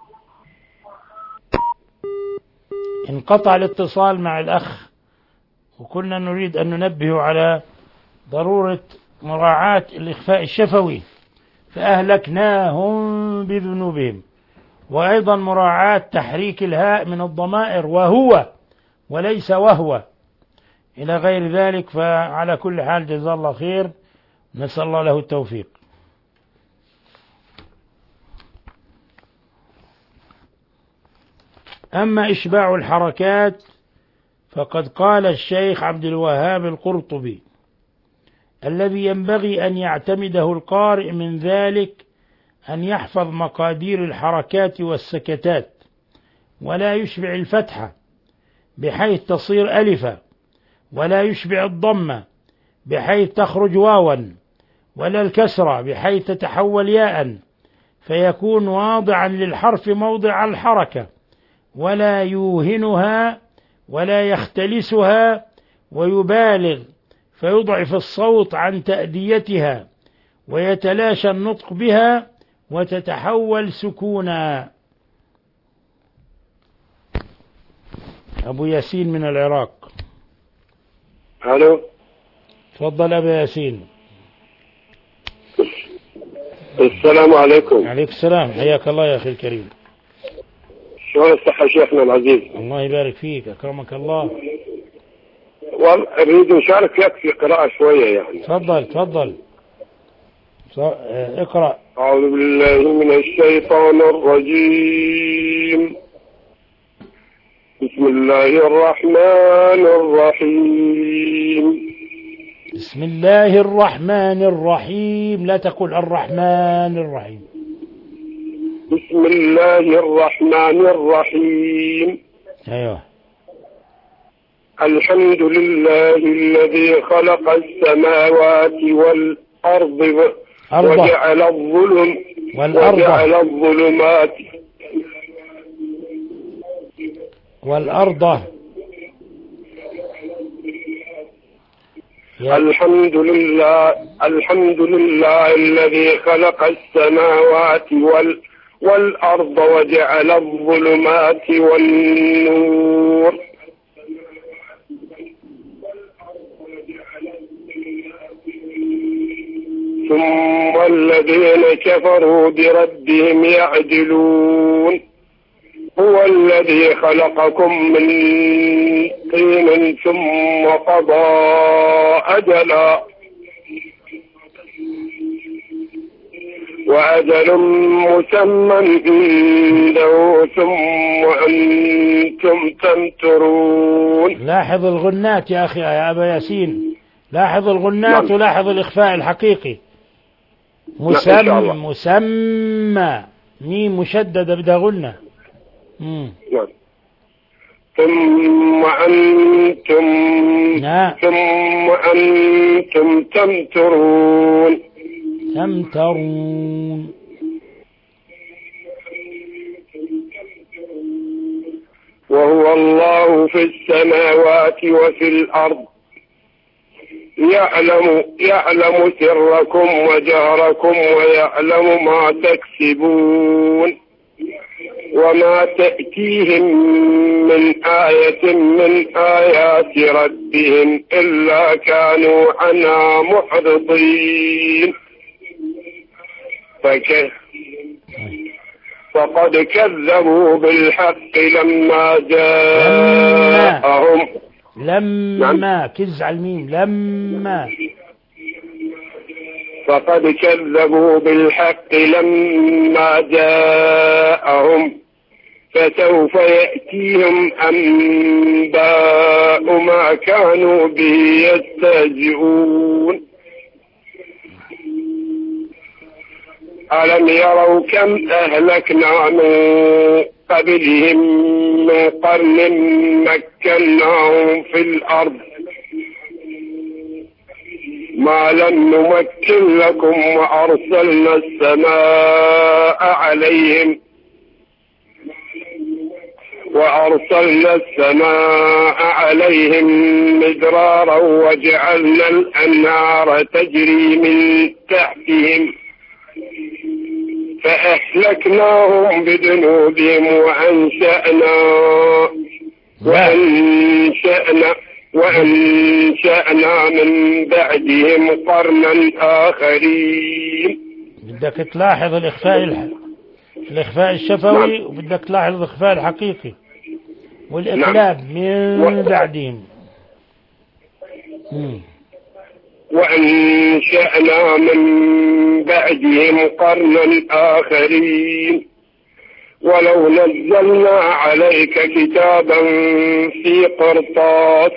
انقطع الاتصال مع الأخ وكنا نريد أن ننبه على ضرورة مراعاة الإخفاء الشفوي فأهلكناهم بذنوبهم، وأيضا مراعاة تحريك الهاء من الضمائر وهو وليس وهو إلى غير ذلك. فعلى كل حال جزاه الله خير، نسأل الله له التوفيق. أما إشباع الحركات فقد قال الشيخ عبد الوهاب القرطبي الذي ينبغي أن يعتمده القارئ من ذلك أن يحفظ مقادير الحركات والسكتات ولا يشبع الفتحة بحيث تصير ألفا، ولا يشبع الضمة بحيث تخرج واوا، ولا الكسرة بحيث تتحول ياء فيكون واضعا للحرف موضع الحركة، ولا يوهنها ولا يختلسها ويبالغ فيضعف الصوت عن تأديتها ويتلاشى النطق بها وتتحول سكونا. أبو ياسين من العراق. الو تفضل أبو ياسين. السلام عليكم. عليك السلام، حياك الله يا أخي الكريم. شلون الصحة شيخنا العزيز؟ الله يبارك فيك، أكرمك الله. أريد نشارك فيك في قراءة شوية يعني. تفضل تفضل اقرأ. أعوذ بالله من الشيطان الرجيم. بسم الله الرحمن الرحيم. بسم الله الرحمن الرحيم، لا تقول الرحمن الرحيم. بسم الله الرحمن الرحيم. أيوه. الحمد لله الذي خلق السماوات والأرض وجعل الظلم وجعل الظلمات والأرض. الحمد لله الحمد لله الذي خلق السماوات وال والأرض وجعل الظلمات والنور ثم الذين كفروا بربهم يعدلون. هو الذي خلقكم من طين ثم قضى أجلا وأجل مسمى عنده ثم أنتم تمترون. لاحظ الغنات يا أخي يا أبا ياسين، لاحظ الغنات ولاحظ الإخفاء الحقيقي. مسمى مسمى ميم مشددة بدها غنة. ثم أنتم نعم. ثم أنتم تمترون تمترون. وهو الله في السماوات وفي الأرض يعلم يعلم سركم وجهركم ويعلم ما تكسبون وما تأتيهم من آية من آيات ربهم إلا كانوا عنها محرضين. فك فقد كذبوا بالحق لما جاءهم. لما كز على الميم لما فقد كذبوا بالحق لما جاءهم فسوف يأتيهم أنباء ما كانوا به يستهزئون. ألم يروا كم أهلكنا من قبلهم من قرن مكناهم في الأرض ما لم نمكن لكم وأرسلنا السماء عليهم وأرسلنا السماء عليهم مدرارا وجعلنا الأنهار تجري من تحتهم فأهلكناهم بذنوبهم وأنشأنا وأنشأنا وأنشأنا من بعدهم قرنا آخرين. بدك تلاحظ الإخفاء الح... الإخفاء الشفوي وبدك تلاحظ الإخفاء الحقيقي والإقلاب من و... بعدهم. مم. وأنشأنا من بعدهم قرنا آخرين ولو نزلنا عليك كتابا في قرطاس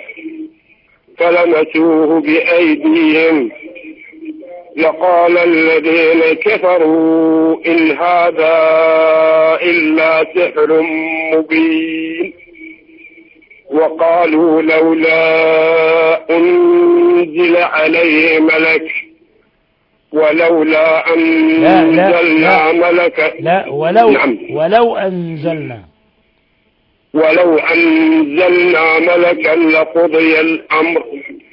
فلمسوه بأيديهم لقال الذين كفروا إن هذا إلا سحر مبين وقالوا لولا أنزل عليه ملك ولولا أنزلنا ملكا لا ولو نعم. ولو أنزلنا ولو أنزلنا ملكا لقضي الأمر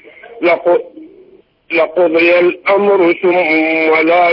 لقضي الأمر ثم لا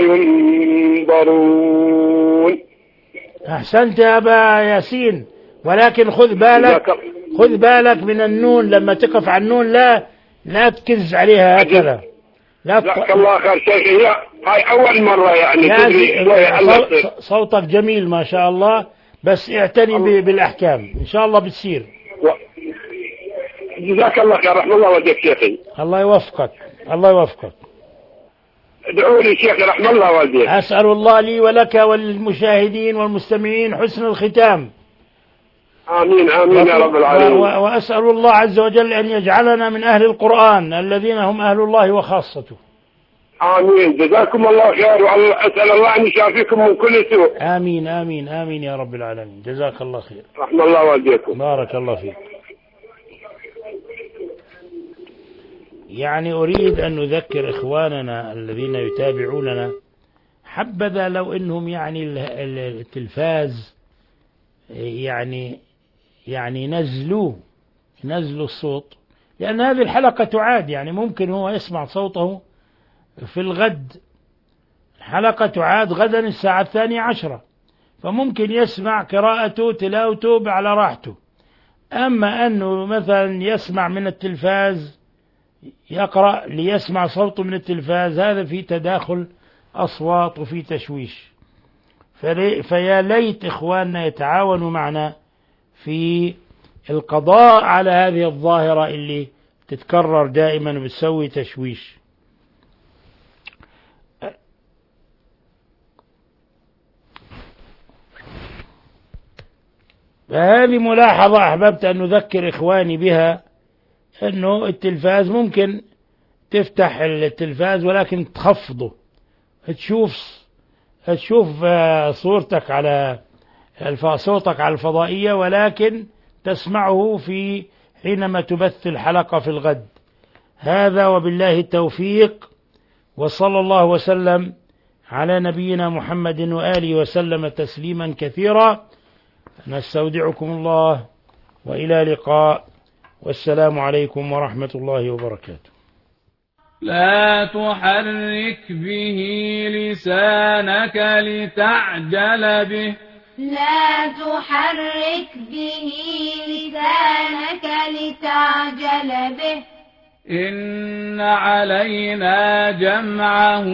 ينظرون. أحسنت يا أبا ياسين، ولكن خذ بالك خذ بالك من النون لما تقف على النون لا لا تكز عليها هكذا. لا جزاك الله خير شيخي، هي هاي أول مرة يعني تدري صوتك جميل ما شاء الله، بس اعتني بالأحكام إن شاء الله بتصير. و... جزاك الله خير، رحم الله وجهك شيخي. الله يوفقك الله يوفقك. ادعوا لي شيخي رحم الله والديك. أسأل الله لي ولك وللمشاهدين والمستمعين حسن الختام. آمين آمين يا رب العالمين. وأسأل الله عز وجل أن يجعلنا من أهل القرآن الذين هم أهل الله وخاصته. آمين جزاكم الله خير، وأسأل الله أن يشافيكم من كل سوء. آمين آمين آمين يا رب العالمين. جزاك الله خير. رحم الله والديكم. بارك الله فيك. يعني أريد أن نذكر إخواننا الذين يتابعوننا، حبذا لو أنهم يعني التلفاز يعني يعني نزلوه نزلوا الصوت، لأن هذه الحلقة تعاد، يعني ممكن هو يسمع صوته في الغد، الحلقة تعاد غدا الساعة الثانية عشرة، فممكن يسمع قراءته تلاوته على راحته. أما أنه مثلا يسمع من التلفاز، يقرأ ليسمع صوته من التلفاز، هذا في تداخل أصوات وفي تشويش. فيا ليت إخواننا يتعاونوا معنا في القضاء على هذه الظاهرة اللي تتكرر دائما وبتسوي تشويش. فهذه ملاحظة أحببت أن نذكر إخواني بها، أنه التلفاز ممكن تفتح التلفاز ولكن تخفضه، تشوف تشوف صورتك على صوتك على الفضائية، ولكن تسمعه في حينما تبث الحلقة في الغد. هذا وبالله التوفيق، وصلى الله وسلم على نبينا محمد وآله وسلم تسليما كثيرا. نستودعكم الله وإلى لقاء، والسلام عليكم ورحمة الله وبركاته. لا تحرك به لسانك لتعجل به لا تحرك به لسانك لتعجل به إن علينا جمعه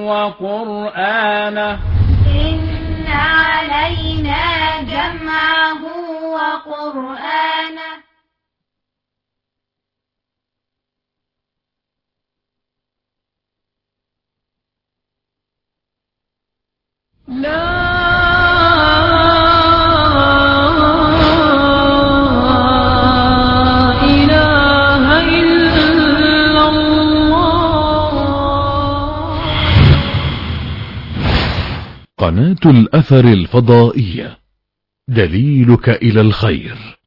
وقرآنه إن علينا جمعه وقرآنه لا إله إلا الله. قناة الأثر الفضائية، دليلك إلى الخير.